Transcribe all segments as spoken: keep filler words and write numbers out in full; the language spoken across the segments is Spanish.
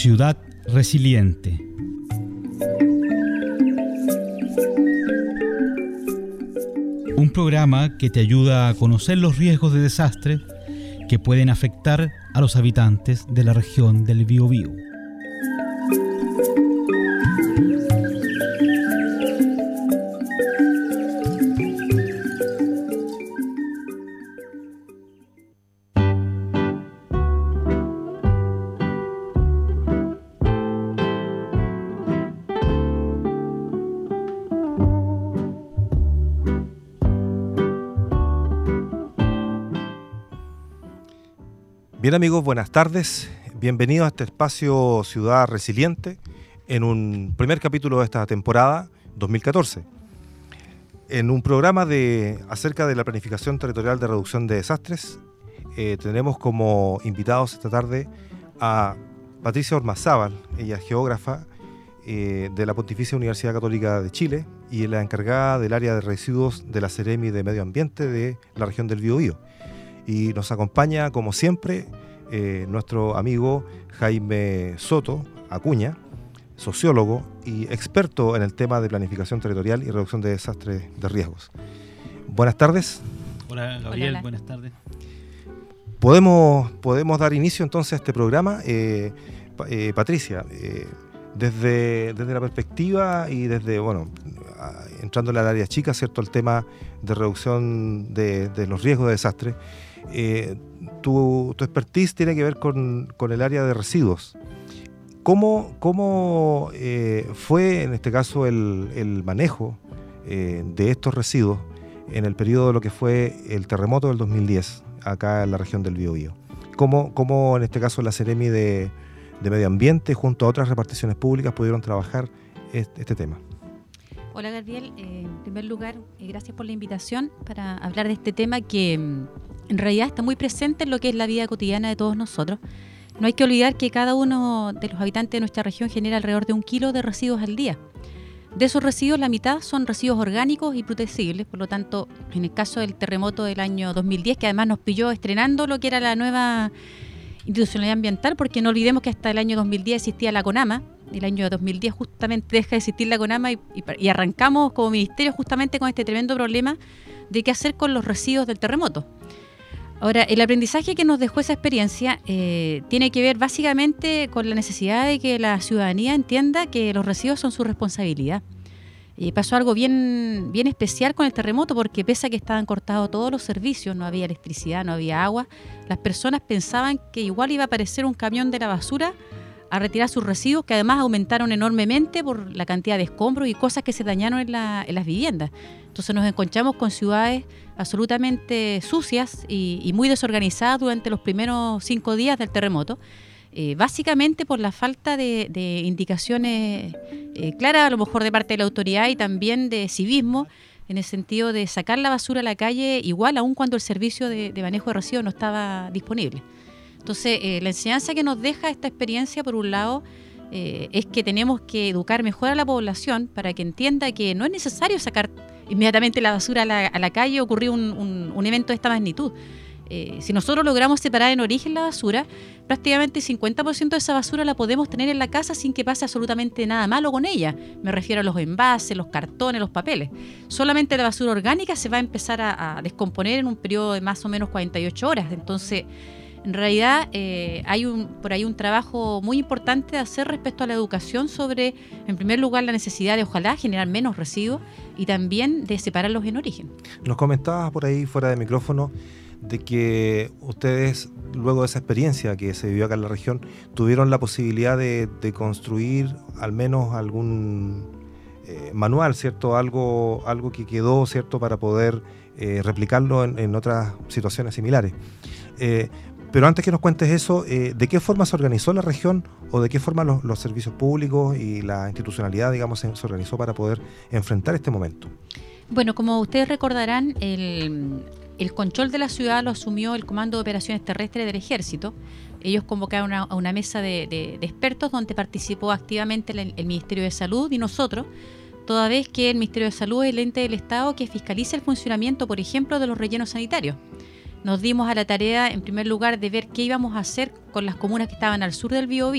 Ciudad Resiliente. Un programa que te ayuda a conocer los riesgos de desastre que pueden afectar a los habitantes de la región del Biobío. Bien amigos, buenas tardes. Bienvenidos a este espacio Ciudad Resiliente en un primer capítulo de esta temporada dos mil catorce. En un programa de, acerca de la planificación territorial de reducción de desastres, eh, tenemos como invitados esta tarde a Patricia Ormazábal, ella es geógrafa eh, de la Pontificia Universidad Católica de Chile y es la encargada del área de residuos de la Seremi de Medio Ambiente de la región del Biobío. Y nos acompaña, como siempre, eh, nuestro amigo Jaime Soto Acuña, sociólogo y experto en el tema de planificación territorial y reducción de desastres de riesgos. Buenas tardes. Hola, Gabriel, Hola. Buenas tardes. Podemos, podemos dar inicio entonces a este programa. Eh, eh, Patricia, eh, desde, desde la perspectiva y desde, bueno, entrando en la área chica, ¿cierto?, el tema de reducción de, de los riesgos de desastre. Eh, tu, tu expertise tiene que ver con, con el área de residuos. ¿Cómo, cómo eh, fue en este caso el, el manejo eh, de estos residuos en el periodo de lo que fue el terremoto del dos mil diez acá en la región del Biobío? ¿Cómo, cómo en este caso la Seremi de, de Medio Ambiente junto a otras reparticiones públicas pudieron trabajar este, este tema? Hola Gabriel, eh, en primer lugar, eh, gracias por la invitación para hablar de este tema que mm, en realidad está muy presente en lo que es la vida cotidiana de todos nosotros. No hay que olvidar que cada uno de los habitantes de nuestra región genera alrededor de un kilo de residuos al día. De esos residuos, la mitad son residuos orgánicos y protecibles, por lo tanto, en el caso del terremoto del año dos mil diez, que además nos pilló estrenando lo que era la nueva institucionalidad ambiental, porque no olvidemos que hasta el año dos mil diez existía la CONAMA. El año dos mil diez justamente deja de existir la CONAMA y, y, y arrancamos como ministerio justamente con este tremendo problema de qué hacer con los residuos del terremoto. Ahora, el aprendizaje que nos dejó esa experiencia eh, tiene que ver básicamente con la necesidad de que la ciudadanía entienda que los residuos son su responsabilidad. Y pasó algo bien, bien especial con el terremoto, porque pese a que estaban cortados todos los servicios, no había electricidad, no había agua, las personas pensaban que igual iba a aparecer un camión de la basura a retirar sus residuos, que además aumentaron enormemente por la cantidad de escombros y cosas que se dañaron en, la, en las viviendas. Entonces nos encontramos con ciudades absolutamente sucias y, y muy desorganizadas durante los primeros cinco días del terremoto, eh, básicamente por la falta de, de indicaciones eh, claras, a lo mejor de parte de la autoridad y también de civismo, en el sentido de sacar la basura a la calle igual aun cuando el servicio de, de manejo de residuos no estaba disponible. Entonces, eh, la enseñanza que nos deja esta experiencia, por un lado, eh, es que tenemos que educar mejor a la población para que entienda que no es necesario sacar inmediatamente la basura a la, a la calle o ocurrir un, un, un evento de esta magnitud. Eh, si nosotros logramos separar en origen la basura, prácticamente el cincuenta por ciento de esa basura la podemos tener en la casa sin que pase absolutamente nada malo con ella. Me refiero a los envases, los cartones, los papeles. Solamente la basura orgánica se va a empezar a, a descomponer en un periodo de más o menos cuarenta y ocho horas. Entonces, en realidad eh, hay un, por ahí un trabajo muy importante de hacer respecto a la educación sobre, en primer lugar, la necesidad de ojalá generar menos residuos y también de separarlos en origen. Nos comentabas por ahí fuera de micrófono de que ustedes, luego de esa experiencia que se vivió acá en la región, tuvieron la posibilidad de, de construir al menos algún eh, manual, ¿cierto? Algo, algo que quedó, ¿cierto?, para poder eh, replicarlo en, en otras situaciones similares. Eh, Pero antes que nos cuentes eso, eh, ¿de qué forma se organizó la región o de qué forma los, los servicios públicos y la institucionalidad, digamos, se, se organizó para poder enfrentar este momento? Bueno, como ustedes recordarán, el, el control de la ciudad lo asumió el Comando de Operaciones Terrestres del Ejército. Ellos convocaron a una, una mesa de, de, de expertos donde participó activamente el, el Ministerio de Salud y nosotros, toda vez que el Ministerio de Salud es el ente del Estado que fiscaliza el funcionamiento, por ejemplo, de los rellenos sanitarios. Nos dimos a la tarea, en primer lugar, de ver qué íbamos a hacer con las comunas que estaban al sur del Biobío,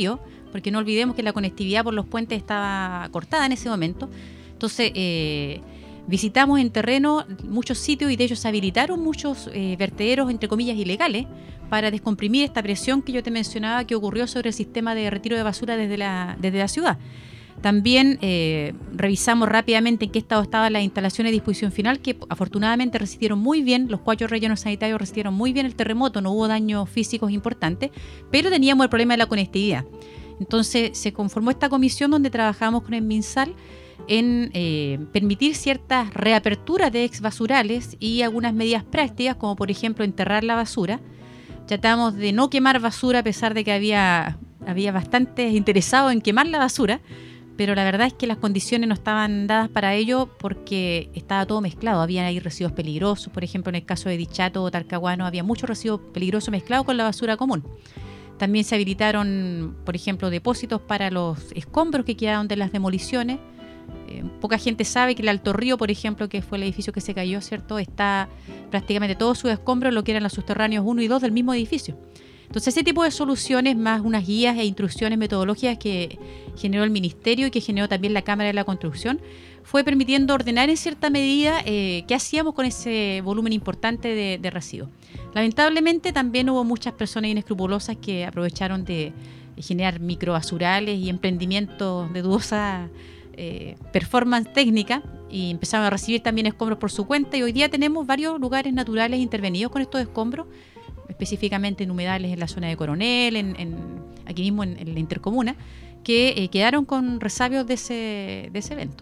porque no olvidemos que la conectividad por los puentes estaba cortada en ese momento. Entonces, eh, visitamos en terreno muchos sitios y de ellos se habilitaron muchos eh, vertederos, entre comillas, ilegales, para descomprimir esta presión que yo te mencionaba que ocurrió sobre el sistema de retiro de basura desde la, desde la ciudad. También eh, revisamos rápidamente en qué estado estaban las instalaciones de disposición final, que afortunadamente resistieron muy bien, los cuatro rellenos sanitarios resistieron muy bien el terremoto, no hubo daños físicos importantes, pero teníamos el problema de la conectividad. Entonces se conformó esta comisión donde trabajamos con el MinSal en eh, permitir ciertas reaperturas de ex basurales y algunas medidas prácticas, como por ejemplo enterrar la basura. Tratamos de no quemar basura a pesar de que había, había bastantes interesados en quemar la basura, pero la verdad es que las condiciones no estaban dadas para ello porque estaba todo mezclado. Había ahí residuos peligrosos, por ejemplo en el caso de Dichato o Talcahuano había muchos residuos peligrosos mezclados con la basura común. También se habilitaron, por ejemplo, depósitos para los escombros que quedaron de las demoliciones. Eh, poca gente sabe que el Alto Río, por ejemplo, que fue el edificio que se cayó, ¿cierto? Está prácticamente todos sus escombros, lo que eran los subterráneos uno y dos del mismo edificio. Entonces, ese tipo de soluciones, más unas guías e instrucciones metodológicas que generó el Ministerio y que generó también la Cámara de la Construcción, fue permitiendo ordenar en cierta medida eh, qué hacíamos con ese volumen importante de, de residuos. Lamentablemente, también hubo muchas personas inescrupulosas que aprovecharon de generar microbasurales y emprendimientos de dudosa eh, performance técnica y empezaron a recibir también escombros por su cuenta, y hoy día tenemos varios lugares naturales intervenidos con estos escombros, específicamente en humedales en la zona de Coronel, en, en, aquí mismo en, en la intercomuna, que eh, quedaron con resabios de ese, de ese evento.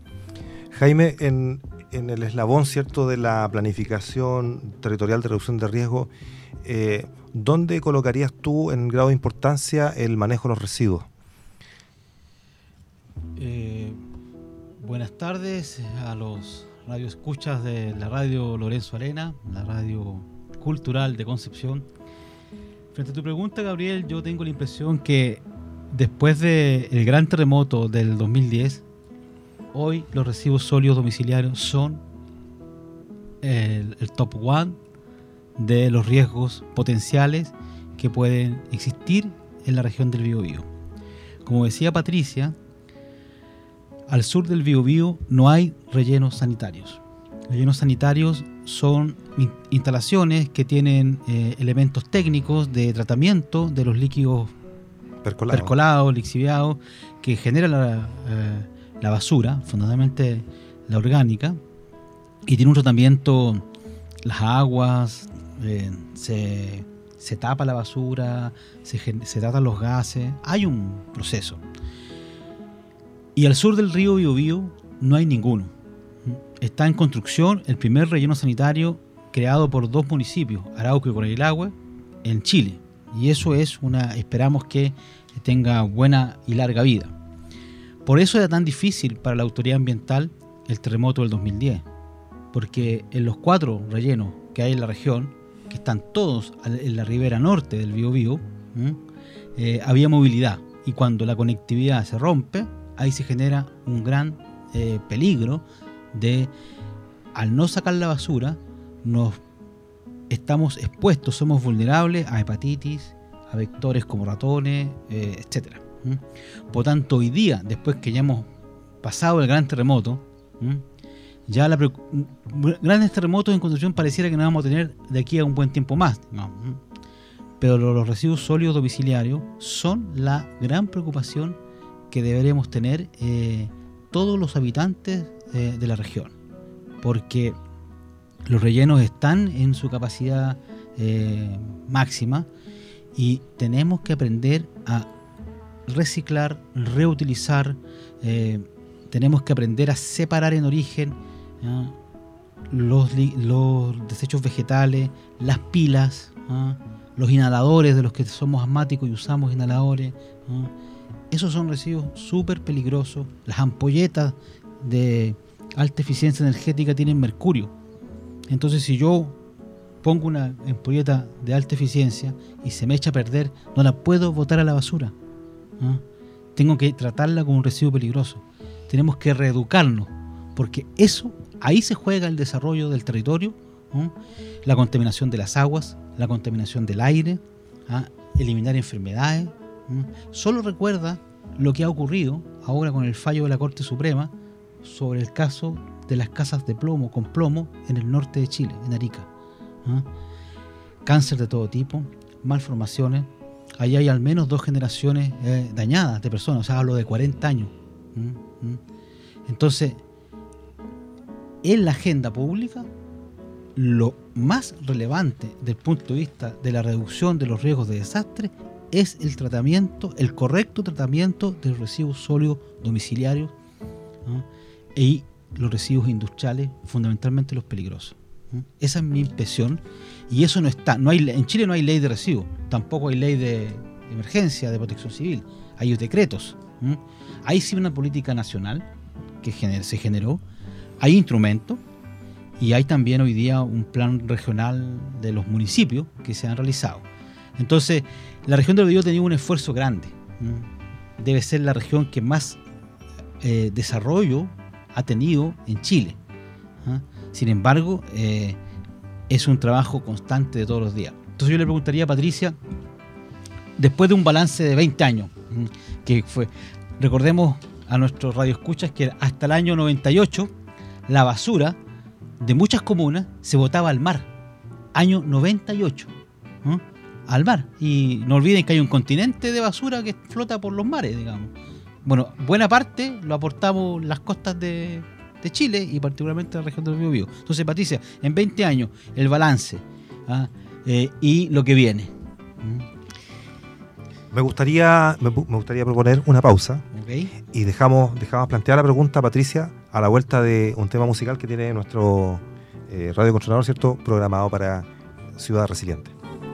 Jaime, en, en el eslabón, ¿cierto?, de la planificación territorial de reducción de riesgo, eh, ¿dónde colocarías tú en grado de importancia el manejo de los residuos? Eh, buenas tardes a los radioescuchas de la radio Lorenzo Arena, la radio cultural de Concepción. Frente a tu pregunta, Gabriel, yo tengo la impresión que después del gran terremoto del dos mil diez, hoy los residuos sólidos domiciliarios son el, el top one de los riesgos potenciales que pueden existir en la región del Biobío. Como decía Patricia, al sur del Biobío no hay rellenos sanitarios. Rellenos sanitarios son in- instalaciones que tienen eh, elementos técnicos de tratamiento de los líquidos Percolado. percolados, lixiviados, que generan la, eh, la basura, fundamentalmente la orgánica, y tiene un tratamiento, las aguas, eh, se, se tapa la basura, se, se tratan los gases, hay un proceso. Y al sur del río Biobío no hay ninguno. Está en construcción el primer relleno sanitario creado por dos municipios, Arauco y Coronelagüe, en Chile. Y eso es una, esperamos que tenga buena y larga vida. Por eso era tan difícil para la autoridad ambiental el terremoto del dos mil diez, porque en los cuatro rellenos que hay en la región, que están todos en la ribera norte del Biobío, eh, había movilidad, y cuando la conectividad se rompe, ahí se genera un gran eh, peligro de, al no sacar la basura, nos estamos expuestos, somos vulnerables a hepatitis, a vectores como ratones, eh, etcétera. ¿Mm? Por tanto, hoy día, después que ya hemos pasado el gran terremoto, ¿Mm? ya la grandes terremotos en construcción pareciera que no vamos a tener de aquí a un buen tiempo más, ¿no? ¿Mm? Pero los residuos sólidos domiciliarios son la gran preocupación que deberemos tener eh, todos los habitantes eh, de la región, porque los rellenos están en su capacidad eh, máxima y tenemos que aprender a reciclar, reutilizar, eh, tenemos que aprender a separar en origen ¿eh? los, los desechos vegetales, las pilas, ¿eh? los inhaladores de los que somos asmáticos y usamos inhaladores, ¿eh? Esos son residuos súper peligrosos. Las ampolletas de alta eficiencia energética tienen mercurio. Entonces, si yo pongo una ampolleta de alta eficiencia y se me echa a perder, no la puedo botar a la basura. ¿Ah? Tengo que tratarla como un residuo peligroso. Tenemos que reeducarnos, porque eso, ahí se juega el desarrollo del territorio, ¿ah? La contaminación de las aguas, la contaminación del aire, ¿ah? Eliminar enfermedades, ¿Mm? Solo recuerda lo que ha ocurrido ahora con el fallo de la Corte Suprema sobre el caso de las casas de plomo con plomo en el norte de Chile, en Arica. ¿Ah? Cáncer de todo tipo, malformaciones. Ahí hay al menos dos generaciones eh, dañadas de personas, o sea, hablo de cuarenta años. ¿Mm? ¿Mm? Entonces, en la agenda pública, lo más relevante desde el punto de vista de la reducción de los riesgos de desastre es el tratamiento, el correcto tratamiento de los residuos sólidos domiciliarios, ¿no? Y los residuos industriales, fundamentalmente los peligrosos. ¿No? Esa es mi impresión, y eso no está, no hay, en Chile no hay ley de residuos, tampoco hay ley de emergencia, de protección civil, hay decretos. ¿No? Hay sí una política nacional que gener, se generó, hay instrumentos, y hay también hoy día un plan regional de los municipios que se han realizado. Entonces, la región del Biobío ha tenido un esfuerzo grande. ¿no? Debe ser la región que más eh, desarrollo ha tenido en Chile. ¿ah? Sin embargo, eh, es un trabajo constante de todos los días. Entonces yo le preguntaría a Patricia, después de un balance de veinte años, que fue, recordemos a nuestros radioescuchas que hasta el año noventa y ocho la basura de muchas comunas se botaba al mar. Año noventa y ocho. ¿no? Al mar. Y no olviden que hay un continente de basura que flota por los mares, digamos. Bueno, buena parte lo aportamos las costas de, de Chile y particularmente la región del Biobío. Entonces, Patricia, en veinte años, el balance ¿ah? eh, y lo que viene. Me gustaría, me, me gustaría proponer una pausa. Okay. Y dejamos, dejamos plantear la pregunta, Patricia, a la vuelta de un tema musical que tiene nuestro eh, radiocontrolador, ¿cierto?, programado para Ciudad Resiliente.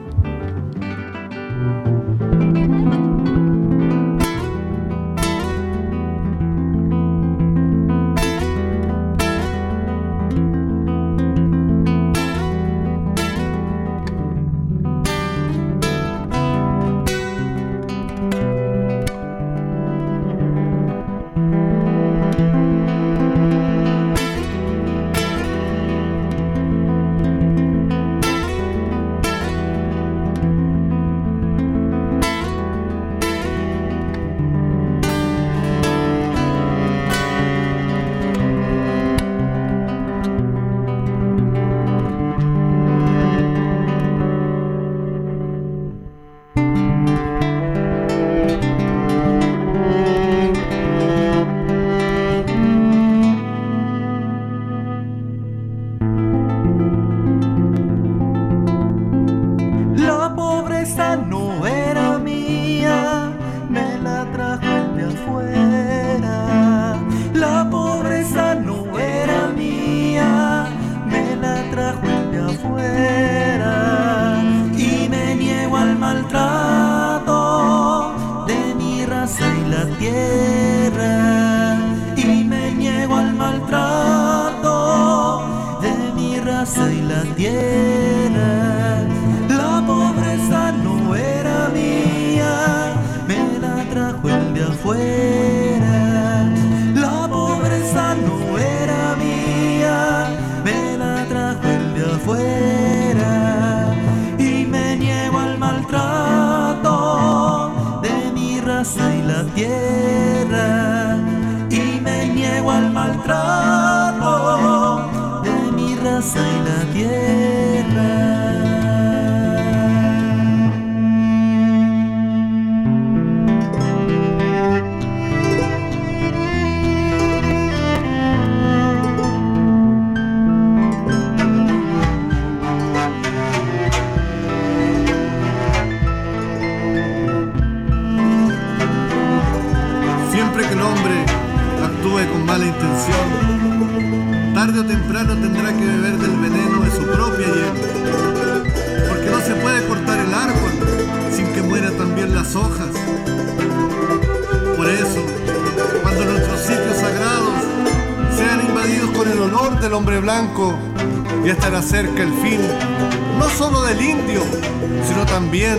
Cerca el fin, no solo del indio, sino también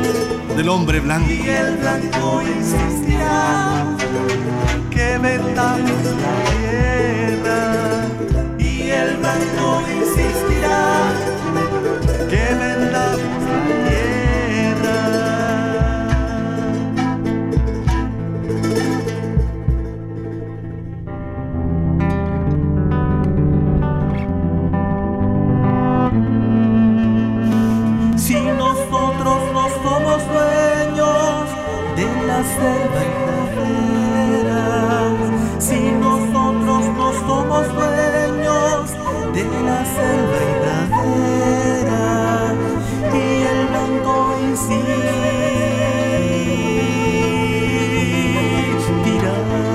del hombre blanco. Y el blanco insistirá que vendamos la tierra. Y el blanco insistirá que vendamos la tierra. la selva verdadera. Si nosotros no somos dueños de la selva verdadera y el blanco insistirá.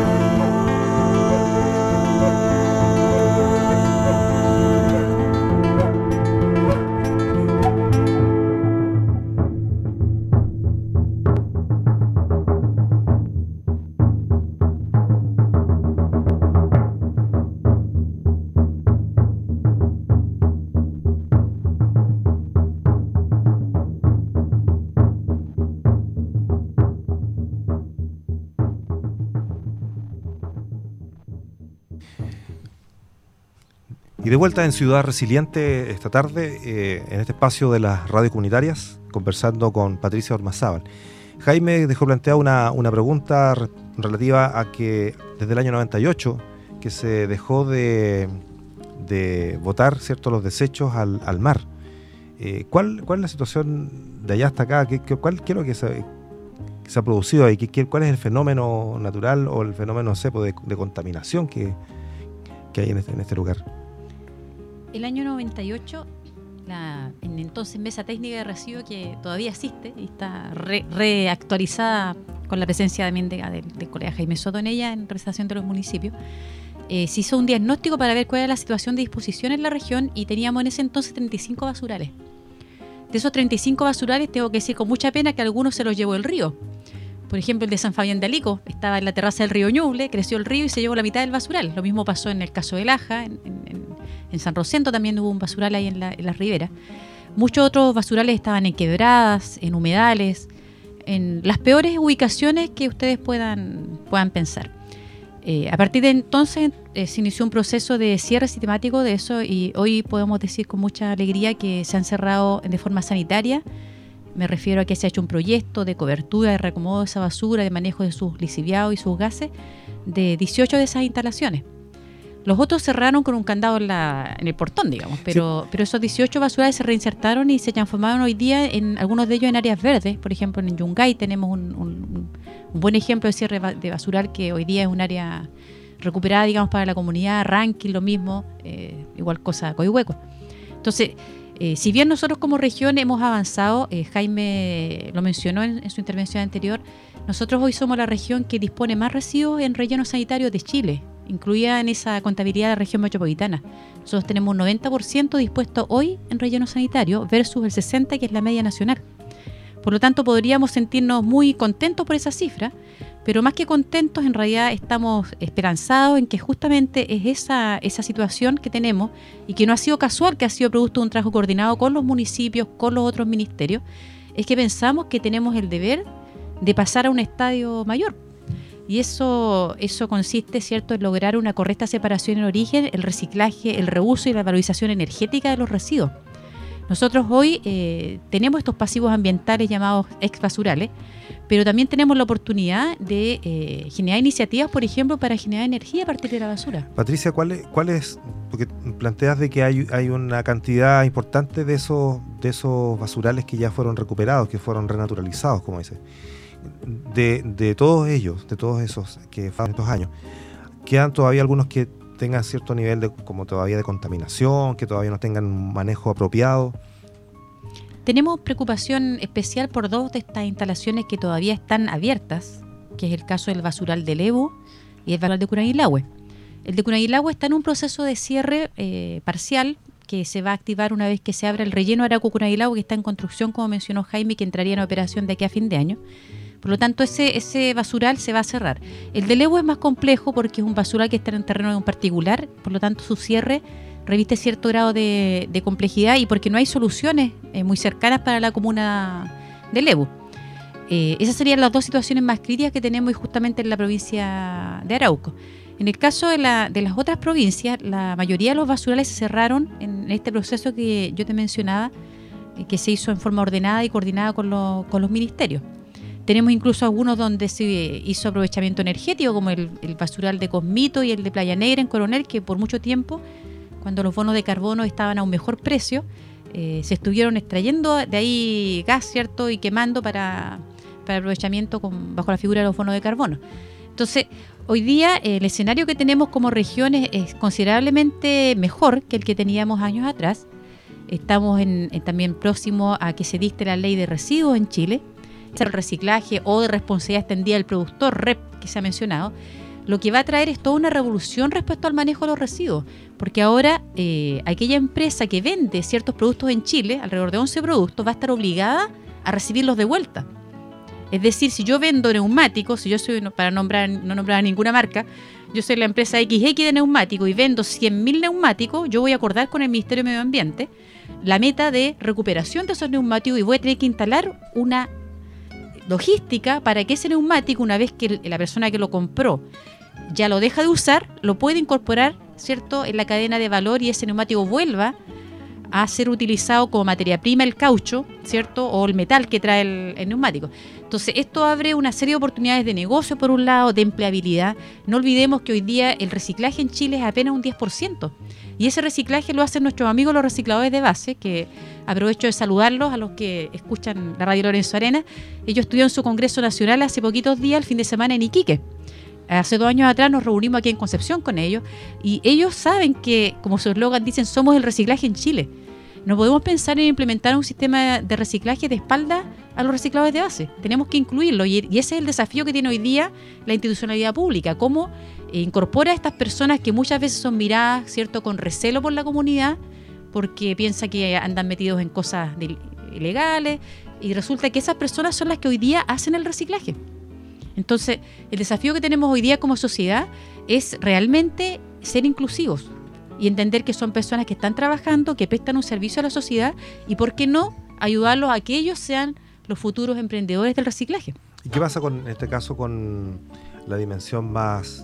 Y de vuelta en Ciudad Resiliente esta tarde, eh, en este espacio de las radios comunitarias, conversando con Patricia Ormazábal. Jaime dejó planteada una, una pregunta re- relativa a que desde el año noventa y ocho que se dejó de, de botar, ¿cierto?, los desechos al, al mar. Eh, ¿cuál, ¿Cuál es la situación de allá hasta acá? ¿Qué, qué, cuál, qué es lo que se, que se ha producido ahí? ¿Qué, qué, ¿Cuál es el fenómeno natural o el fenómeno, no sé, de, de contaminación que, que hay en este, en este lugar? El año noventa y ocho, la en entonces Mesa Técnica de Residuos, que todavía existe y está re, reactualizada con la presencia también de, del, del colega Jaime Soto en ella, en representación de los municipios, eh, se hizo un diagnóstico para ver cuál era la situación de disposición en la región y teníamos en ese entonces treinta y cinco basurales. De esos treinta y cinco basurales, tengo que decir con mucha pena que algunos se los llevó el río. Por ejemplo, el de San Fabián de Alico estaba en la terraza del río Ñuble, creció el río y se llevó la mitad del basural. Lo mismo pasó en el caso de Laja, en, en, en San Rosendo también hubo un basural ahí en, la, en las riberas. Muchos otros basurales estaban en quebradas, en humedales, en las peores ubicaciones que ustedes puedan, puedan pensar. Eh, a partir de entonces eh, se inició un proceso de cierre sistemático de eso y hoy podemos decir con mucha alegría que se han cerrado de forma sanitaria. Me refiero a que se ha hecho un proyecto de cobertura, de reacomodo de esa basura, de manejo de sus lixiviados y sus gases, de dieciocho de esas instalaciones. Los otros cerraron con un candado en, la, en el portón, digamos, pero, sí. pero esos dieciocho basurales se reinsertaron y se transformaron hoy día, en algunos de ellos, en áreas verdes. Por ejemplo, en Yungay tenemos un, un, un buen ejemplo de cierre de basural que hoy día es un área recuperada, digamos, para la comunidad. Rankin, lo mismo, eh, igual cosa Coihueco. Entonces, Eh, si bien nosotros como región hemos avanzado, eh, Jaime lo mencionó en, en su intervención anterior, nosotros hoy somos la región que dispone más residuos en rellenos sanitarios de Chile, incluida en esa contabilidad de la región metropolitana. Nosotros tenemos un noventa por ciento dispuesto hoy en relleno sanitario versus el sesenta por ciento que es la media nacional. Por lo tanto, podríamos sentirnos muy contentos por esa cifra, pero más que contentos, en realidad estamos esperanzados en que justamente es esa, esa situación que tenemos y que no ha sido casual, que ha sido producto de un trabajo coordinado con los municipios, con los otros ministerios, es que pensamos que tenemos el deber de pasar a un estadio mayor. Y eso, eso consiste, ¿cierto?, en lograr una correcta separación en origen, el reciclaje, el reuso y la valorización energética de los residuos. Nosotros hoy eh, tenemos estos pasivos ambientales llamados exbasurales, pero también tenemos la oportunidad de eh, generar iniciativas, por ejemplo, para generar energía a partir de la basura. Patricia, ¿cuál es, cuál es porque planteas de que hay, hay una cantidad importante de esos, de esos basurales que ya fueron recuperados, que fueron renaturalizados, como dice? De, de todos ellos, de todos esos que fueron estos años, quedan todavía algunos que tengan cierto nivel de, como todavía de contaminación, que todavía no tengan un manejo apropiado. Tenemos preocupación especial por dos de estas instalaciones que todavía están abiertas, que es el caso del basural de Lebu y el basural de Curanilahue. El de Curanilahue está en un proceso de cierre eh, parcial que se va a activar una vez que se abra el relleno Arauco-Curanilahue, que está en construcción, como mencionó Jaime, que entraría en operación de aquí a fin de año. Por lo tanto, ese, ese basural se va a cerrar. El de Lebu es más complejo porque es un basural que está en terreno de un particular, por lo tanto su cierre reviste cierto grado de, de complejidad y porque no hay soluciones eh, muy cercanas para la comuna de Lebu. Eh, esas serían las dos situaciones más críticas que tenemos justamente en la provincia de Arauco. En el caso de, la, de las otras provincias, la mayoría de los basurales se cerraron en este proceso que yo te mencionaba, eh, que se hizo en forma ordenada y coordinada con, lo, con los ministerios. Tenemos incluso algunos donde se hizo aprovechamiento energético, como el, el basural de Cosmito y el de Playa Negra en Coronel, que por mucho tiempo, cuando los bonos de carbono estaban a un mejor precio, eh, se estuvieron extrayendo de ahí gas, ¿cierto?, y quemando para, para aprovechamiento con, bajo la figura de los bonos de carbono. Entonces, hoy día eh, el escenario que tenemos como regiones es considerablemente mejor que el que teníamos años atrás. Estamos en, en también próximo a que se dicte la ley de residuos en Chile, el reciclaje o de responsabilidad extendida del productor, R E P, que se ha mencionado. Lo que va a traer es toda una revolución respecto al manejo de los residuos, porque ahora eh, aquella empresa que vende ciertos productos en Chile, alrededor de once productos, va a estar obligada a recibirlos de vuelta. Es decir, si yo vendo neumáticos, si yo soy, para nombrar, no nombrar ninguna marca, yo soy la empresa equis equis de neumáticos y vendo cien mil neumáticos, yo voy a acordar con el Ministerio de Medio Ambiente la meta de recuperación de esos neumáticos y voy a tener que instalar una logística para que ese neumático, una vez que la persona que lo compró ya lo deja de usar, lo puede incorporar, ¿cierto?, en la cadena de valor y ese neumático vuelva a ser utilizado como materia prima el caucho, ¿cierto?, o el metal que trae el, el neumático. Entonces, esto abre una serie de oportunidades de negocio, por un lado, de empleabilidad. No olvidemos que hoy día el reciclaje en Chile es apenas un diez por ciento. Y ese reciclaje lo hacen nuestros amigos los recicladores de base, que aprovecho de saludarlos a los que escuchan la radio Lorenzo Arenas. Ellos estuvieron su Congreso Nacional hace poquitos días, el fin de semana en Iquique. Hace dos años atrás nos reunimos aquí en Concepción con ellos y ellos saben que, como su eslogan dicen, somos el reciclaje en Chile. No podemos pensar en implementar un sistema de reciclaje de espalda a los recicladores de base. Tenemos que incluirlo y, y ese es el desafío que tiene hoy día la institucionalidad pública. Cómo eh, incorpora a estas personas que muchas veces son miradas, ¿cierto?, con recelo por la comunidad porque piensa que andan metidos en cosas de, ilegales y resulta que esas personas son las que hoy día hacen el reciclaje. Entonces, el desafío que tenemos hoy día como sociedad es realmente ser inclusivos y entender que son personas que están trabajando, que prestan un servicio a la sociedad y, ¿por qué no?, ayudarlos a que ellos sean los futuros emprendedores del reciclaje. ¿Y qué pasa con, en este caso con la dimensión más,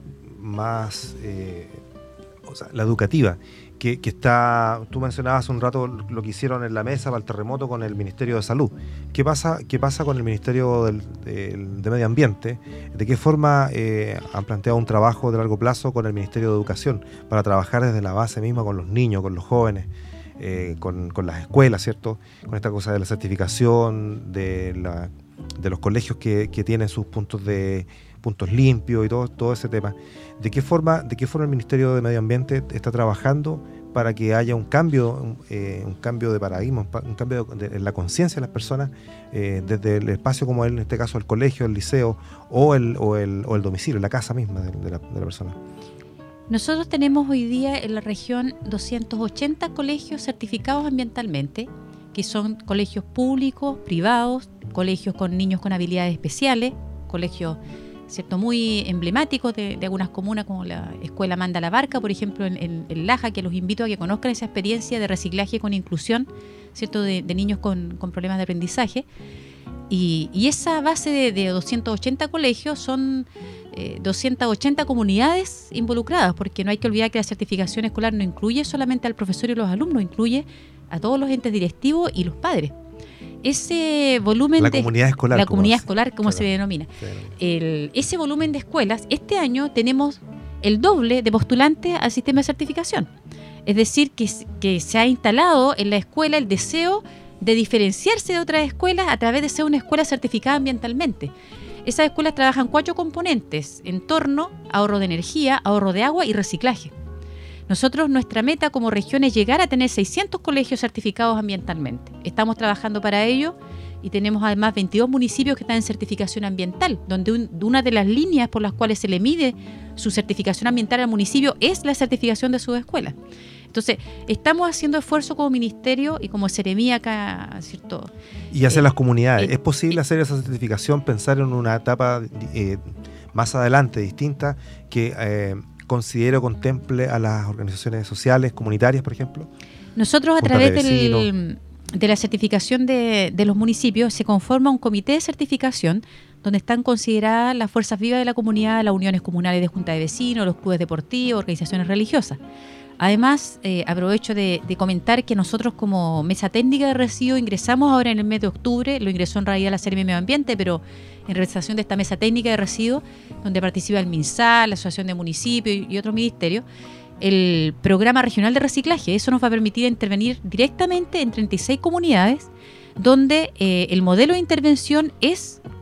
más eh, o sea, la educativa? Que, que está, tú mencionabas hace un rato lo que hicieron en la mesa para el terremoto con el Ministerio de Salud. ¿Qué pasa, qué pasa con el Ministerio del, del, de Medio Ambiente? ¿De qué forma eh, han planteado un trabajo de largo plazo con el Ministerio de Educación para trabajar desde la base misma con los niños, con los jóvenes, eh, con, con las escuelas, ¿cierto? Con esta cosa de la certificación, de, la, de los colegios que, que tienen sus puntos de puntos limpios y todo, todo ese tema. ¿De qué forma, de qué forma el Ministerio de Medio Ambiente está trabajando para que haya un cambio, un, eh, un cambio de paradigma, un cambio de, de, en la conciencia de las personas eh, desde el espacio como el, en este caso el colegio, el liceo o el, o el, o el domicilio, la casa misma de, de, la, de la persona? Nosotros tenemos hoy día en la región doscientos ochenta colegios certificados ambientalmente, que son colegios públicos, privados, colegios con niños con habilidades especiales, colegios, ¿cierto?, muy emblemáticos de, de algunas comunas como la Escuela Manda la Barca, por ejemplo, en, en, en Laja, que los invito a que conozcan esa experiencia de reciclaje con inclusión, ¿cierto?, de, de niños con, con problemas de aprendizaje. Y, y esa base de, de doscientos ochenta colegios son eh, doscientas ochenta comunidades involucradas, porque no hay que olvidar que la certificación escolar no incluye solamente al profesor y los alumnos, incluye a todos los entes directivos y los padres. Ese volumen la de comunidad escolar, la comunidad es? escolar, como claro. se denomina, Sí. El, ese volumen de escuelas, este año tenemos el doble de postulantes al sistema de certificación. Es decir, que, que se ha instalado en la escuela el deseo de diferenciarse de otras escuelas a través de ser una escuela certificada ambientalmente. Esas escuelas trabajan cuatro componentes: entorno, ahorro de energía, ahorro de agua y reciclaje. Nosotros, nuestra meta como región es llegar a tener seiscientos colegios certificados ambientalmente. Estamos trabajando para ello y tenemos además veintidós municipios que están en certificación ambiental, donde un, una de las líneas por las cuales se le mide su certificación ambiental al municipio es la certificación de sus escuelas. Entonces, estamos haciendo esfuerzo como ministerio y como Seremía acá, ¿cierto? Y hacia eh, las comunidades. Eh, ¿Es posible eh, hacer esa certificación, pensar en una etapa eh, más adelante, distinta, que eh, considere o contemple a las organizaciones sociales, comunitarias, por ejemplo? Nosotros, a través de del, de la certificación de, de los municipios, se conforma un comité de certificación donde están consideradas las fuerzas vivas de la comunidad, las uniones comunales de junta de vecinos, los clubes deportivos, organizaciones religiosas. Además, eh, aprovecho de, de comentar que nosotros como Mesa Técnica de Residuos ingresamos ahora en el mes de octubre, lo ingresó en realidad la Seremía de Medio Ambiente, pero en realización de esta Mesa Técnica de Residuos, donde participa el MinSal, la Asociación de Municipios y, y otros ministerios, el Programa Regional de Reciclaje. Eso nos va a permitir intervenir directamente en treinta y seis comunidades, donde eh, el modelo de intervención es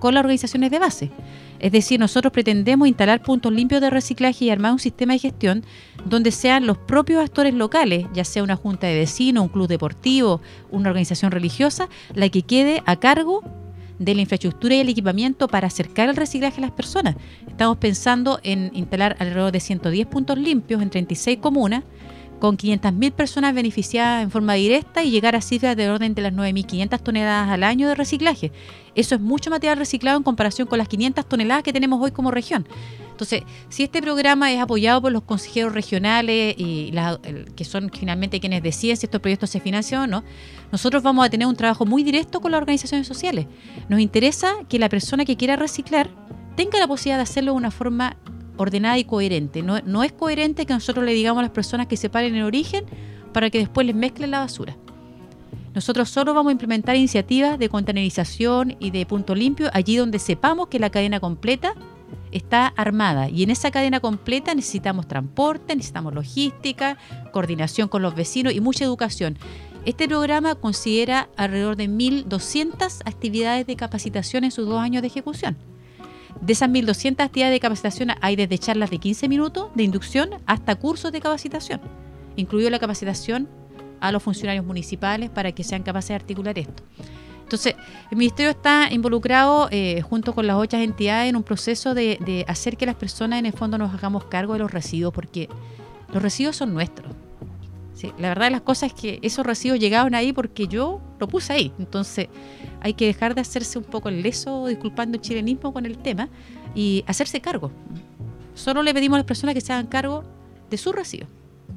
con las organizaciones de base. Es decir, nosotros pretendemos instalar puntos limpios de reciclaje y armar un sistema de gestión donde sean los propios actores locales, ya sea una junta de vecinos, un club deportivo, una organización religiosa, la que quede a cargo de la infraestructura y el equipamiento para acercar el reciclaje a las personas. Estamos pensando en instalar alrededor de ciento diez puntos limpios en treinta y seis comunas, con quinientas mil personas beneficiadas en forma directa y llegar a cifras de orden de las nueve mil quinientas toneladas al año de reciclaje. Eso es mucho material reciclado en comparación con las quinientas toneladas que tenemos hoy como región. Entonces, si este programa es apoyado por los consejeros regionales y la, el, que son finalmente quienes deciden si estos proyectos se financian o no, nosotros vamos a tener un trabajo muy directo con las organizaciones sociales. Nos interesa que la persona que quiera reciclar tenga la posibilidad de hacerlo de una forma ordenada y coherente. No, no es coherente que nosotros le digamos a las personas que separen el origen para que después les mezclen la basura. Nosotros solo vamos a implementar iniciativas de contenerización y de punto limpio allí donde sepamos que la cadena completa está armada, y en esa cadena completa necesitamos transporte, necesitamos logística, coordinación con los vecinos y mucha educación. Este programa considera alrededor de mil doscientas actividades de capacitación en sus dos años de ejecución. De esas mil doscientas actividades de capacitación hay desde charlas de quince minutos de inducción hasta cursos de capacitación, incluido la capacitación a los funcionarios municipales para que sean capaces de articular esto. Entonces, el Ministerio está involucrado eh, junto con las otras entidades en un proceso de, de hacer que las personas en el fondo nos hagamos cargo de los residuos, porque los residuos son nuestros. Sí, la verdad de las cosas es que esos residuos llegaron ahí porque yo lo puse ahí. Entonces hay que dejar de hacerse un poco el leso, disculpando el chilenismo con el tema, y hacerse cargo. Solo le pedimos a las personas que se hagan cargo de sus residuos.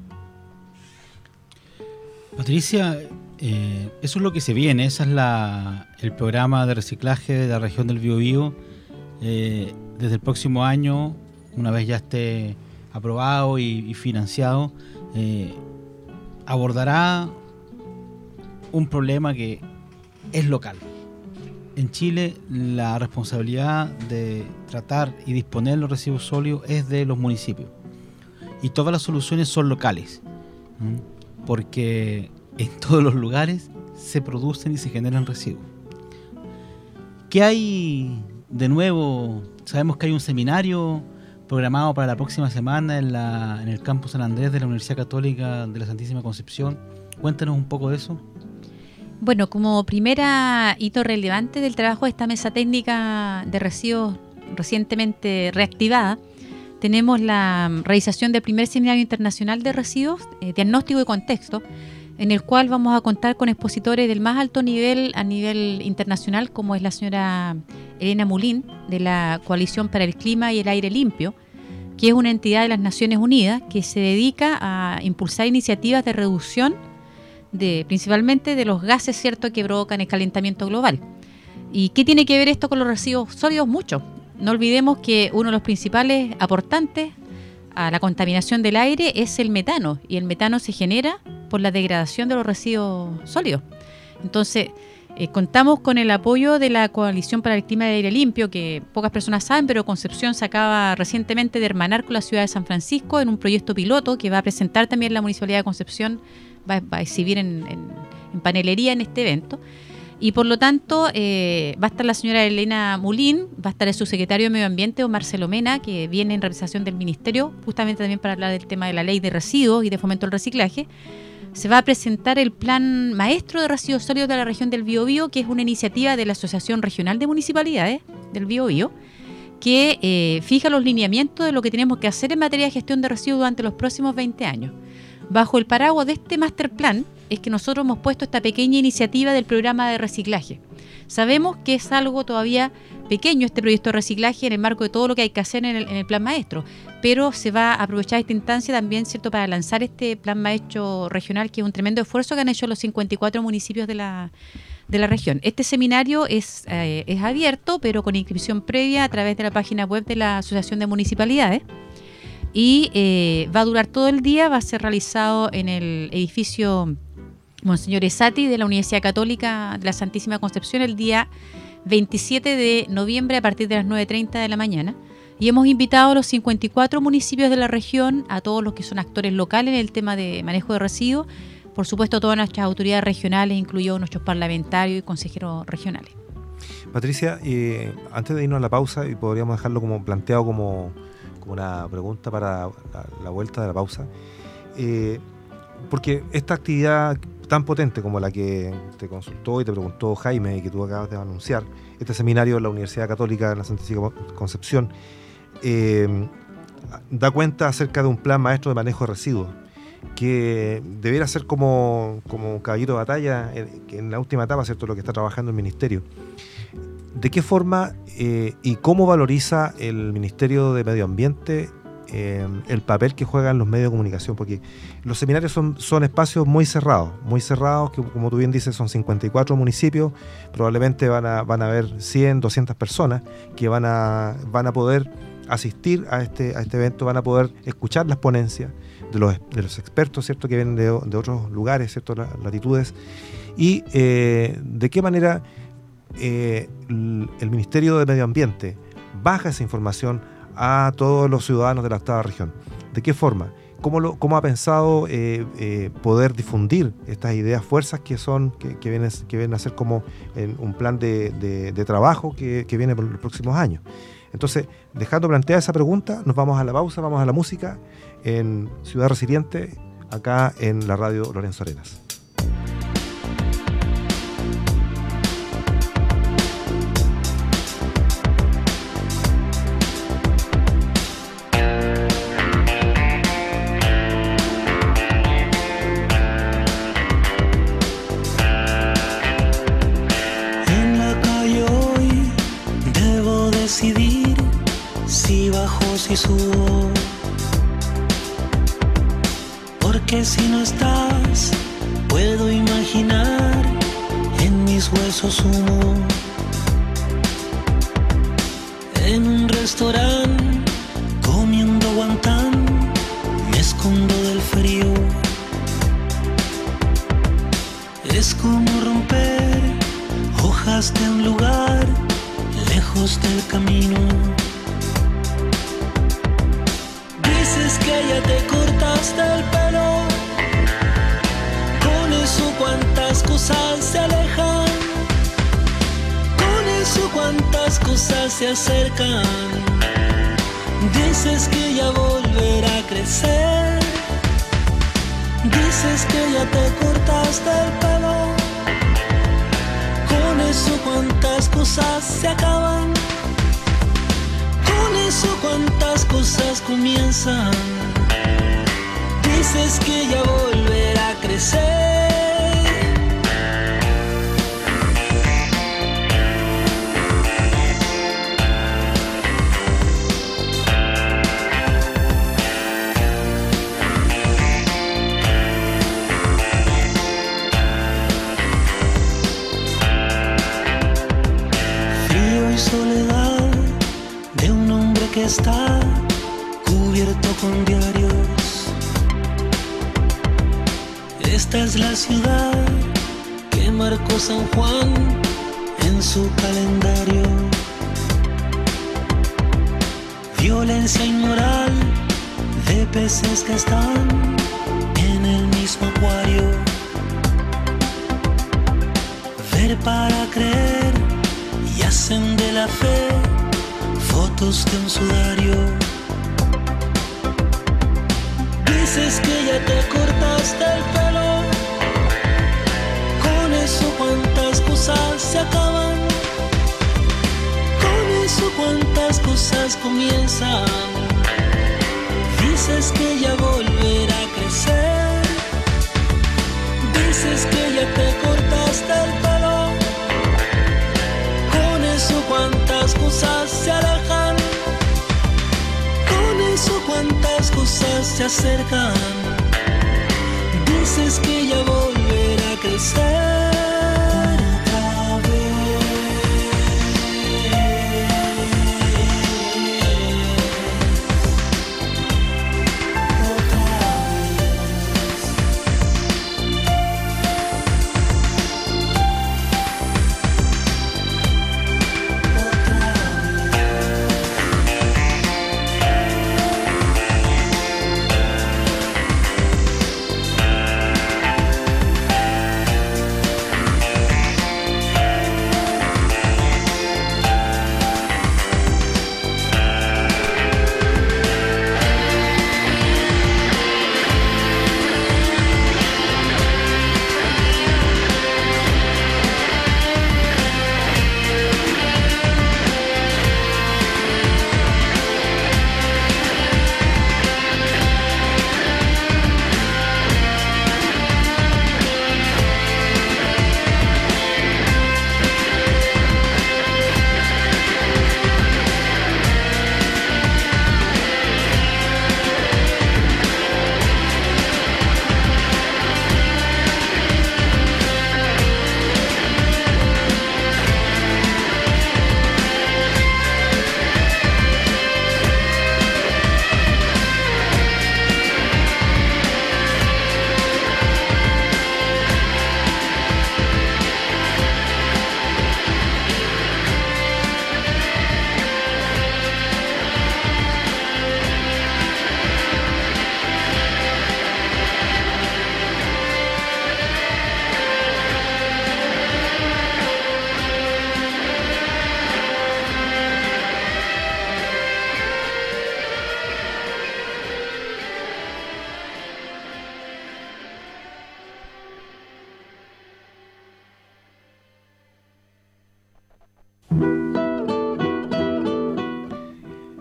Patricia, eh, eso es lo que se viene, ese es la, el programa de reciclaje de la región del Biobío. Eh, desde el próximo año, una vez ya esté aprobado y, y financiado, eh, abordará un problema que es local. En Chile, la responsabilidad de tratar y disponer los residuos sólidos es de los municipios, y todas las soluciones son locales, ¿no? Porque en todos los lugares se producen y se generan residuos. ¿Qué hay de nuevo? Sabemos que hay un seminario programado para la próxima semana en, la, en el campus San Andrés de la Universidad Católica de la Santísima Concepción. Cuéntanos un poco de eso. Bueno, como primera hito relevante del trabajo de esta mesa técnica de residuos recientemente reactivada, tenemos la realización del primer seminario internacional de residuos, eh, diagnóstico y contexto, en el cual vamos a contar con expositores del más alto nivel a nivel internacional, como es la señora Elena Mulín, de la Coalición para el Clima y el Aire Limpio, que es una entidad de las Naciones Unidas que se dedica a impulsar iniciativas de reducción de, principalmente de los gases, ¿cierto?, que provocan el calentamiento global. ¿Y qué tiene que ver esto con los residuos sólidos? Mucho. No olvidemos que uno de los principales aportantes a la contaminación del aire es el metano, y el metano se genera por la degradación de los residuos sólidos. Entonces, eh, contamos con el apoyo de la Coalición para el Clima y el Aire Limpio, que pocas personas saben, pero Concepción se acaba recientemente de hermanar con la ciudad de San Francisco en un proyecto piloto que va a presentar también la Municipalidad de Concepción, va, va a exhibir en, en, en panelería en este evento. Y por lo tanto, eh, va a estar la señora Elena Mulín, va a estar el subsecretario de Medio Ambiente, Omar Selomena, que viene en representación del Ministerio, justamente también para hablar del tema de la ley de residuos y de fomento al reciclaje. Se va a presentar el Plan Maestro de Residuos Sólidos de la región del Biobío, que es una iniciativa de la Asociación Regional de Municipalidades del Biobío, que eh, fija los lineamientos de lo que tenemos que hacer en materia de gestión de residuos durante los próximos veinte años. Bajo el paraguas de este Master Plan es que nosotros hemos puesto esta pequeña iniciativa del programa de reciclaje. Sabemos que es algo todavía pequeño este proyecto de reciclaje en el marco de todo lo que hay que hacer en el, en el Plan Maestro, pero se va a aprovechar esta instancia también, ¿cierto?, para lanzar este Plan Maestro regional, que es un tremendo esfuerzo que han hecho los cincuenta y cuatro municipios de la, de la región. Este seminario es, eh, es abierto, pero con inscripción previa a través de la página web de la Asociación de Municipalidades. Y eh, va a durar todo el día, va a ser realizado en el edificio Monseñor Esati de la Universidad Católica de la Santísima Concepción el día veintisiete de noviembre a partir de las nueve treinta de la mañana. Y hemos invitado a los cincuenta y cuatro municipios de la región, a todos los que son actores locales en el tema de manejo de residuos, por supuesto todas nuestras autoridades regionales, incluidos nuestros parlamentarios y consejeros regionales. Patricia, eh, antes de irnos a la pausa, y podríamos dejarlo como planteado como, como una pregunta para la, la vuelta de la pausa, eh, porque esta actividad tan potente como la que te consultó y te preguntó Jaime y que tú acabas de anunciar, este seminario en la Universidad Católica de la Santísima Concepción, eh, da cuenta acerca de un plan maestro de manejo de residuos que debiera ser como, como caballito de batalla en, en la última etapa, ¿cierto?, lo que está trabajando el Ministerio. ¿De qué forma eh, y cómo valoriza el Ministerio de Medio Ambiente eh, el papel que juegan los medios de comunicación? Porque los seminarios son, son espacios muy cerrados, muy cerrados, que como tú bien dices son cincuenta y cuatro municipios, probablemente van a, van a haber cien, doscientas personas que van a, van a poder asistir a este, a este evento, van a poder escuchar las ponencias de los, de los expertos, ¿cierto?, que vienen de, de otros lugares, ¿cierto?, latitudes, y eh, de qué manera eh, el, el Ministerio de Medio Ambiente baja esa información a todos los ciudadanos de la octava región. ¿De qué forma? ¿Cómo, lo, cómo ha pensado eh, eh, poder difundir estas ideas, fuerzas que son que, que, vienen, que vienen a ser como en un plan de, de, de trabajo que, que viene por los próximos años? Entonces, dejando planteada esa pregunta, nos vamos a la pausa, vamos a la música en Ciudad Resiliente, acá en la radio Lorenzo Arenas. En la calle hoy debo decidir si bajo, si subo, porque si no estás puedo imaginar en mis huesos humo. En un restaurante comiendo guantán me escondo del frío. Es como romper hojas de un lugar lejos del camino. Dices que ya te cortaste el pelo, con eso cuántas cosas se alejan, con eso cuántas cosas se acercan. Dices que ya volverá a crecer, dices que ya te cortaste el pelo, con eso cuántas cosas se acaban, con eso cuántas cosas comienzan. Dices que ya volverá a crecer. Frío y soledad de un hombre que está cubierto con diarios. Esta es la ciudad que marcó San Juan en su calendario. Violencia inmoral de peces que están en el mismo acuario. Ver para creer y hacen de la fe fotos de un sudario. Dices que ya te cortaste el pelo, con eso cuántas cosas se acaban, con eso cuántas cosas comienzan. Dices que ya volverá a crecer, dices que ya te cortaste el pelo, con eso cuántas cosas se alejan, con eso cuántas cosas se acercan. Dices que ya volverá a crecer. Otra vez. Otra vez.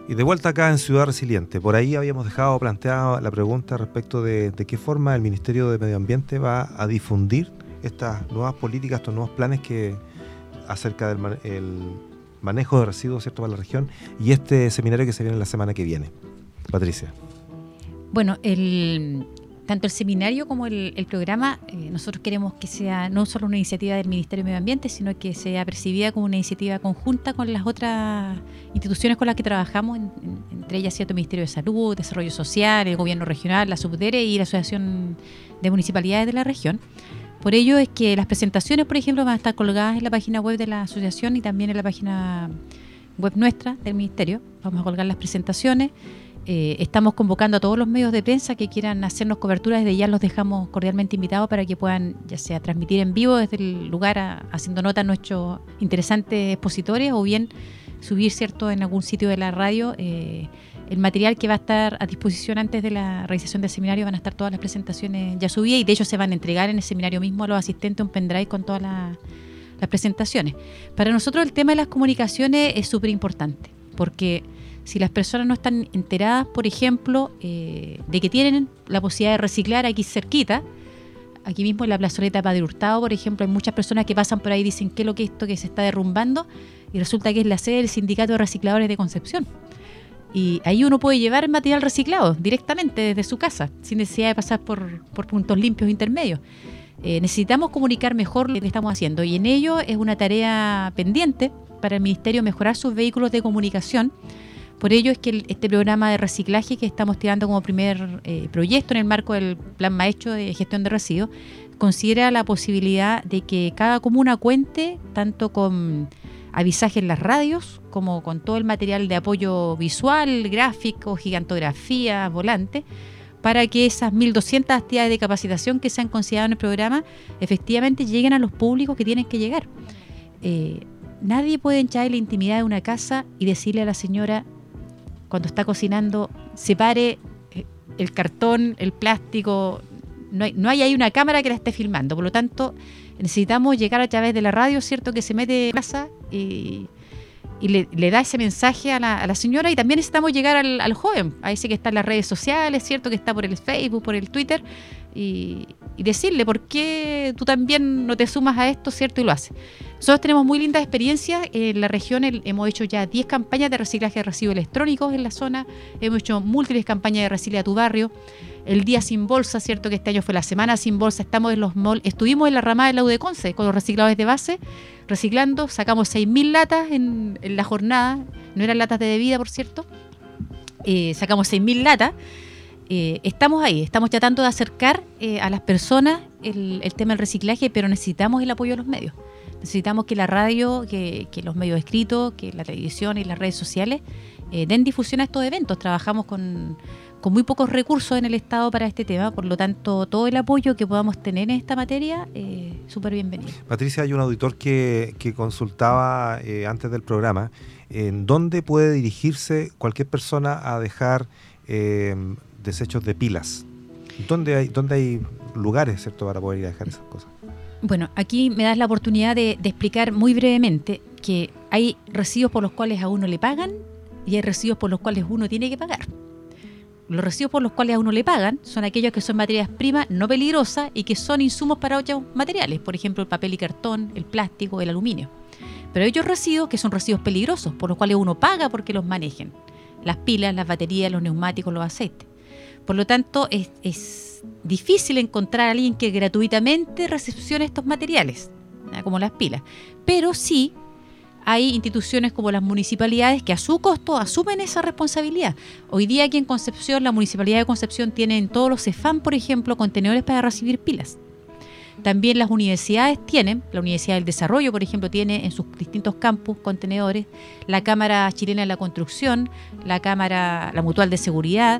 Y de vuelta acá en Ciudad Resiliente, por ahí habíamos dejado planteada la pregunta respecto de, de qué forma el Ministerio de Medio Ambiente va a difundir estas nuevas políticas, estos nuevos planes que acerca del man, el manejo de residuos, ¿cierto?, para la región, y este seminario que se viene la semana que viene. Patricia. Bueno, el... tanto el seminario como el, el programa, eh, nosotros queremos que sea no solo una iniciativa del Ministerio de Medio Ambiente, sino que sea percibida como una iniciativa conjunta con las otras instituciones con las que trabajamos, en, en, entre ellas, ¿cierto?, el Ministerio de Salud, Desarrollo Social, el Gobierno Regional, la Subdere y la Asociación de Municipalidades de la región. Por ello es que las presentaciones, por ejemplo, van a estar colgadas en la página web de la asociación y también en la página web nuestra del Ministerio. Vamos a colgar las presentaciones. Eh, estamos convocando a todos los medios de prensa que quieran hacernos cobertura. Desde ya los dejamos cordialmente invitados para que puedan, ya sea transmitir en vivo desde el lugar a, haciendo nota a nuestros interesantes expositores, o bien subir, cierto, en algún sitio de la radio eh, el material que va a estar a disposición antes de la realización del seminario. Van a estar todas las presentaciones ya subidas y de hecho se van a entregar en el seminario mismo a los asistentes un pendrive con todas las, las presentaciones. Para nosotros el tema de las comunicaciones es súper importante, porque si las personas no están enteradas, por ejemplo, eh, de que tienen la posibilidad de reciclar aquí cerquita, aquí mismo en la plazoleta Padre Hurtado, por ejemplo, hay muchas personas que pasan por ahí y dicen ¿qué es lo que es esto que se está derrumbando? Y resulta que es la sede del Sindicato de Recicladores de Concepción. Y ahí uno puede llevar material reciclado directamente desde su casa, sin necesidad de pasar por, por puntos limpios intermedios. Eh, necesitamos comunicar mejor lo que estamos haciendo, y en ello es una tarea pendiente para el Ministerio mejorar sus vehículos de comunicación. Por ello es que el, este programa de reciclaje que estamos tirando como primer eh, proyecto en el marco del Plan Maestro de Gestión de Residuos considera la posibilidad de que cada comuna cuente tanto con avisaje en las radios como con todo el material de apoyo visual, gráfico, gigantografía, volante, para que esas mil doscientas actividades de capacitación que se han considerado en el programa efectivamente lleguen a los públicos que tienen que llegar. Eh, nadie puede entrar en la intimidad de una casa y decirle a la señora, cuando está cocinando, separe el cartón, el plástico. No hay, no hay ahí una cámara que la esté filmando. Por lo tanto, necesitamos llegar a través de la radio, ¿cierto?, que se mete en casa y, y le, le da ese mensaje a la, a la señora. Y también necesitamos llegar al, al joven, a ese que está en las redes sociales, ¿cierto?, que está por el Facebook, por el Twitter, y, y decirle por qué tú también no te sumas a esto, ¿cierto?, y lo haces. Nosotros tenemos muy lindas experiencias. En la región el, hemos hecho ya diez campañas de reciclaje de residuos electrónicos en la zona. Hemos hecho múltiples campañas de Recicla tu Barrio. El Día Sin Bolsa, ¿cierto?, que este año fue la Semana Sin Bolsa. Estamos en los mall, estuvimos en la ramada de la U de Conce con los recicladores de base, reciclando. Sacamos seis mil latas en, en la jornada. No eran latas de bebida, por cierto. Eh, sacamos seis mil latas. Eh, estamos ahí, estamos tratando de acercar eh, a las personas el, el tema del reciclaje, pero necesitamos el apoyo de los medios. Necesitamos que la radio, que, que los medios escritos, que la televisión y las redes sociales eh, den difusión a estos eventos. Trabajamos con, con muy pocos recursos en el Estado para este tema, por lo tanto, todo el apoyo que podamos tener en esta materia, eh, súper bienvenido. Patricia, hay un auditor que, que consultaba eh, antes del programa, ¿en dónde puede dirigirse cualquier persona a dejar eh, desechos de pilas? ¿Dónde hay, dónde hay lugares, ¿cierto?, para poder ir a dejar esas cosas? Bueno, aquí me das la oportunidad de, de explicar muy brevemente que hay residuos por los cuales a uno le pagan y hay residuos por los cuales uno tiene que pagar. Los residuos por los cuales a uno le pagan son aquellos que son materias primas no peligrosas y que son insumos para otros materiales, por ejemplo el papel y cartón, el plástico, el aluminio. Pero hay otros residuos que son residuos peligrosos, por los cuales uno paga porque los manejen. Las pilas, las baterías, los neumáticos, los aceites. Por lo tanto, es, es difícil encontrar a alguien que gratuitamente recepcione estos materiales, ¿ya?, como las pilas. Pero sí hay instituciones como las municipalidades que a su costo asumen esa responsabilidad. Hoy día aquí en Concepción, la Municipalidad de Concepción tiene en todos los CEFAM, por ejemplo, contenedores para recibir pilas. También las universidades tienen, la Universidad del Desarrollo, por ejemplo, tiene en sus distintos campus contenedores, la Cámara Chilena de la Construcción, la Cámara, la Mutual de Seguridad.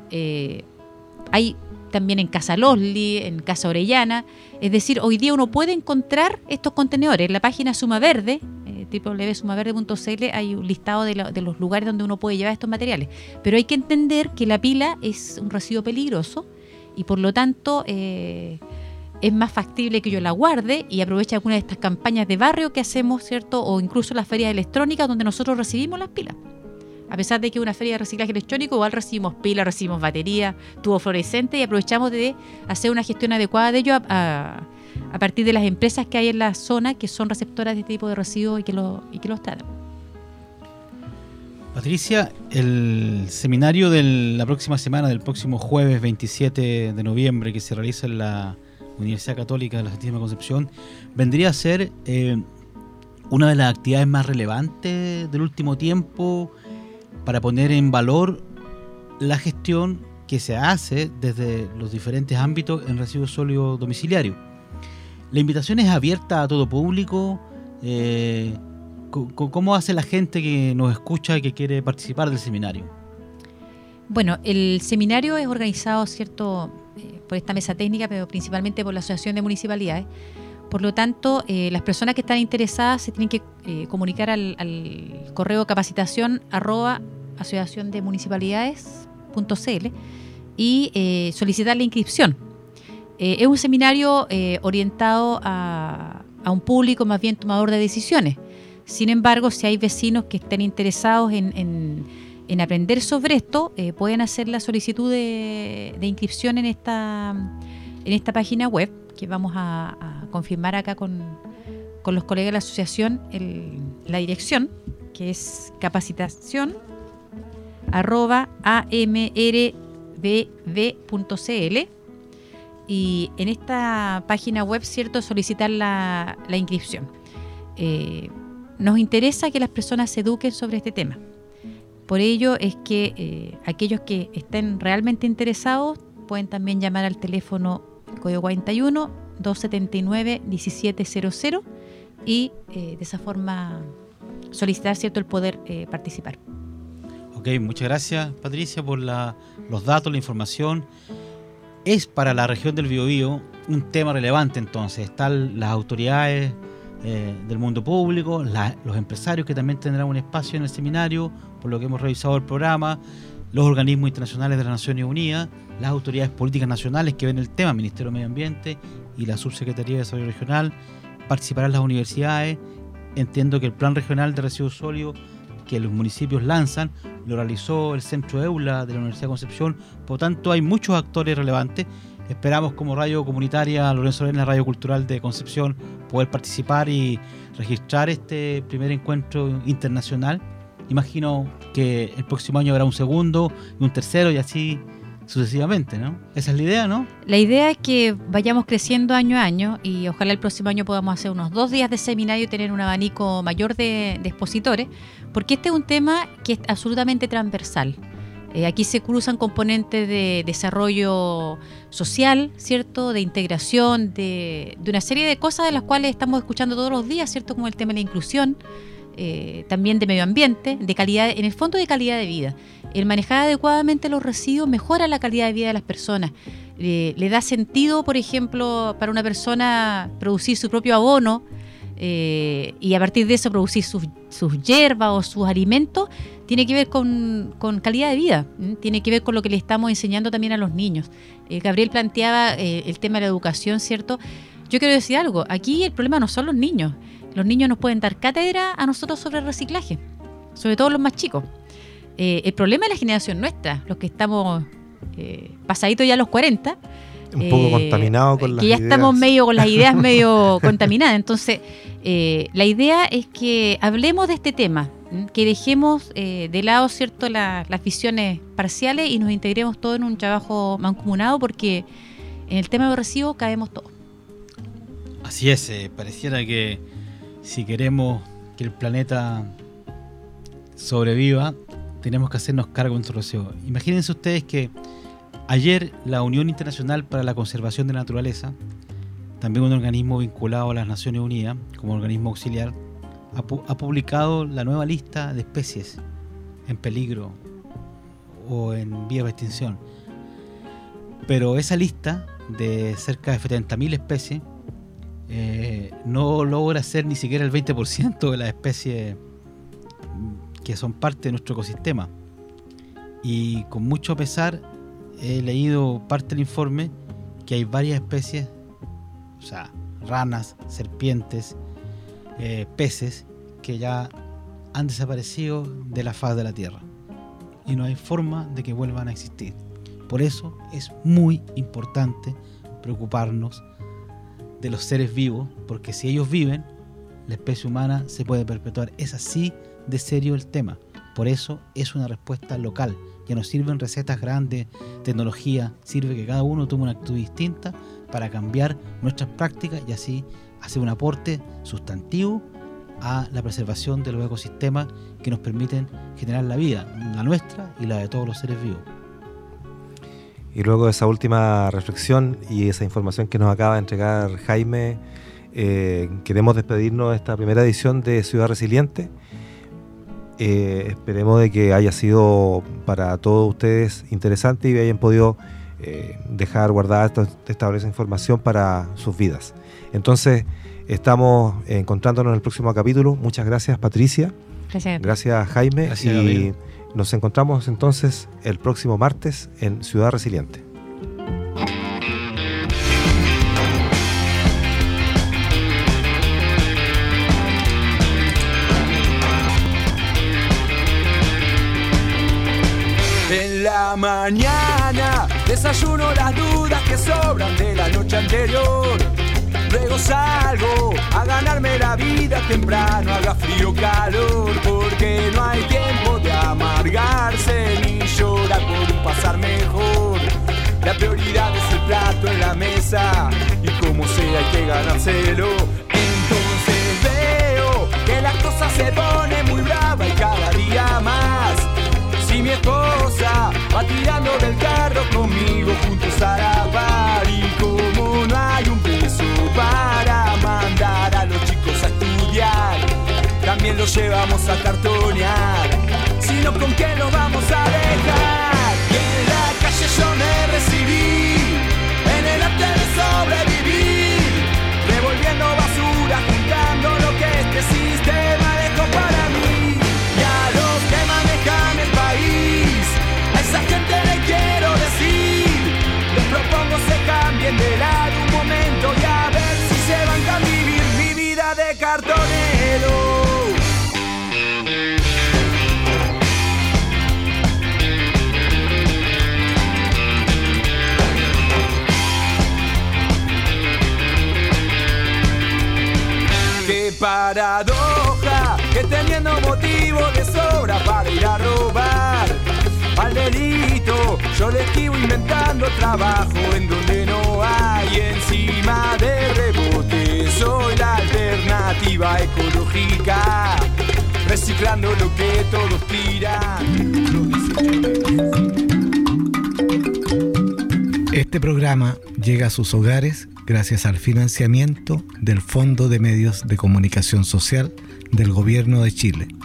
Eh, hay también en Casa Losli, en Casa Orellana. Es decir, hoy día uno puede encontrar estos contenedores. En la página Suma Verde, eh, doble u doble u doble u punto suma verde punto c l, hay un listado de, lo, de los lugares donde uno puede llevar estos materiales. Pero hay que entender que la pila es un residuo peligroso y por lo tanto eh, es más factible que yo la guarde y aproveche alguna de estas campañas de barrio que hacemos, ¿cierto? O incluso las ferias electrónicas donde nosotros recibimos las pilas. A pesar de que es una feria de reciclaje electrónico, igual recibimos pilas, recibimos baterías, tubos fluorescentes y aprovechamos de hacer una gestión adecuada de ello a, a, a partir de las empresas que hay en la zona que son receptoras de este tipo de residuos y que, lo, y que los tratan. Patricia, el seminario de la próxima semana, del próximo jueves veintisiete de noviembre, que se realiza en la Universidad Católica de la Santísima Concepción, vendría a ser eh, una de las actividades más relevantes del último tiempo para poner en valor la gestión que se hace desde los diferentes ámbitos en residuos sólidos domiciliarios. La invitación es abierta a todo público. Eh, ¿Cómo hace la gente que nos escucha y que quiere participar del seminario? Bueno, el seminario es organizado, ¿cierto?, eh, por esta mesa técnica, pero principalmente por la Asociación de Municipalidades. Por lo tanto, eh, las personas que están interesadas se tienen que eh, comunicar al, al correo capacitación arroba asociación de municipalidades punto c l y eh, solicitar la inscripción. Eh, es un seminario eh, orientado a, a un público más bien tomador de decisiones. Sin embargo, si hay vecinos que estén interesados en, en, en aprender sobre esto, eh, pueden hacer la solicitud de, de inscripción en esta, en esta página web, que vamos a, a confirmar acá con, con los colegas de la asociación el, la dirección, que es capacitación arroba a m r b b punto c l, y en esta página web, cierto, solicitar la, la inscripción. Eh, Nos interesa que las personas se eduquen sobre este tema. Por ello es que eh, aquellos que estén realmente interesados pueden también llamar al teléfono código cuarenta y uno, doscientos setenta y nueve, diecisiete cero cero y eh, de esa forma solicitar, ¿cierto?, el poder eh, participar. Ok, muchas gracias, Patricia, por la, los datos, la información. Es para la región del Biobío un tema relevante, entonces. Están las autoridades Eh, del mundo público, la, los empresarios que también tendrán un espacio en el seminario, por lo que hemos revisado el programa, los organismos internacionales de las Naciones Unidas, las autoridades políticas nacionales que ven el tema, Ministerio de Medio Ambiente y la Subsecretaría de Desarrollo Regional, participarán las universidades. Entiendo que el Plan Regional de Residuos Sólidos que los municipios lanzan lo realizó el Centro EULA de la Universidad de Concepción, por lo tanto hay muchos actores relevantes. Esperamos como radio comunitaria Lorenzo Lerner, Radio Cultural de Concepción, poder participar y registrar este primer encuentro internacional. Imagino que el próximo año habrá un segundo y un tercero y así sucesivamente, ¿no? Esa es la idea, ¿no? La idea es que vayamos creciendo año a año y ojalá el próximo año podamos hacer unos dos días de seminario y tener un abanico mayor de, de expositores, porque este es un tema que es absolutamente transversal. Eh, aquí se cruzan componentes de desarrollo social, ¿cierto?, de integración, de, de una serie de cosas de las cuales estamos escuchando todos los días, ¿cierto?, como el tema de la inclusión, eh, también de medio ambiente, de calidad, en el fondo de calidad de vida. El manejar adecuadamente los residuos mejora la calidad de vida de las personas. Eh, le da sentido, por ejemplo, para una persona producir su propio abono, Eh, y a partir de eso producir sus, sus hierbas o sus alimentos, tiene que ver con, con calidad de vida, ¿eh? Tiene que ver con lo que le estamos enseñando también a los niños. Eh, Gabriel planteaba eh, el tema de la educación, ¿cierto? Yo quiero decir algo, aquí el problema no son los niños. Los niños nos pueden dar cátedra a nosotros sobre el reciclaje, sobre todo los más chicos. Eh, el problema es la generación nuestra, los que estamos eh, pasaditos ya a los cuarenta, un poco eh, contaminado con las que ya ideas. estamos medio con las ideas medio contaminadas. Entonces, eh, la idea es que hablemos de este tema, ¿m? que dejemos eh, de lado, cierto, la, las visiones parciales y nos integremos todos en un trabajo mancomunado, porque en el tema de residuos caemos todos. Así es, eh, pareciera que si queremos que el planeta sobreviva, tenemos que hacernos cargo de nuestros residuos. Imagínense ustedes que ayer la Unión Internacional para la Conservación de la Naturaleza, también un organismo vinculado a las Naciones Unidas como organismo auxiliar, ha, pu- ha publicado la nueva lista de especies en peligro o en vías de extinción. Pero esa lista de cerca de setenta mil especies eh, no logra ser ni siquiera el veinte por ciento de las especies que son parte de nuestro ecosistema. Y con mucho pesar he leído parte del informe que hay varias especies, o sea, ranas, serpientes, eh, peces, que ya han desaparecido de la faz de la Tierra. y no hay forma de que vuelvan a existir. Por eso es muy importante preocuparnos de los seres vivos, porque si ellos viven, la especie humana se puede perpetuar. Es así de serio el tema. Por eso es una respuesta local. Ya no sirven recetas grandes, tecnología, sirve que cada uno tome una actitud distinta para cambiar nuestras prácticas y así hacer un aporte sustantivo a la preservación de los ecosistemas que nos permiten generar la vida, la nuestra y la de todos los seres vivos. Y luego de esa última reflexión y esa información que nos acaba de entregar Jaime, eh, queremos despedirnos de esta primera edición de Ciudad Resiliente. Eh, esperemos de que haya sido para todos ustedes interesante y hayan podido eh, dejar guardada esta, esta valiosa información para sus vidas. Entonces, estamos encontrándonos en el próximo capítulo. Muchas gracias, Patricia. Gracias. Gracias, Jaime. Gracias, y Gabriel. Nos encontramos entonces el próximo martes en Ciudad Resiliente. En la mañana desayuno las dudas que sobran de la noche anterior. Luego salgo a ganarme la vida temprano, haga frío o calor, porque no hay tiempo de amargarse ni llorar por un pasar mejor. La prioridad es el plato en la mesa y como sea hay que ganárselo. Entonces veo que la cosa se pone muy brava y cada día más. Si mi esposa va tirando del carro conmigo juntos a la par, y como no hay un peso para mandar a los chicos a estudiar, también los llevamos a cartonear, sino con qué los vamos a dejar. Y en la calle yo me recibí, en el arte de sobrevivir, revolviendo basura, juntando lo que este sistema dejó para mí. Y a los que manejan el país, a esa gente le quiero decir, les propongo se cambien de lado un momento y a ver si se van a vivir mi vida de cartonero. Qué paradoja, que teniendo motivo de sobra para ir a robar al delito, yo le esquivo inventando trabajo en donde no hay. Encima de rebote soy la alternativa ecológica, reciclando lo que todos tiran. Este programa llega a sus hogares gracias al financiamiento del Fondo de Medios de Comunicación Social del Gobierno de Chile.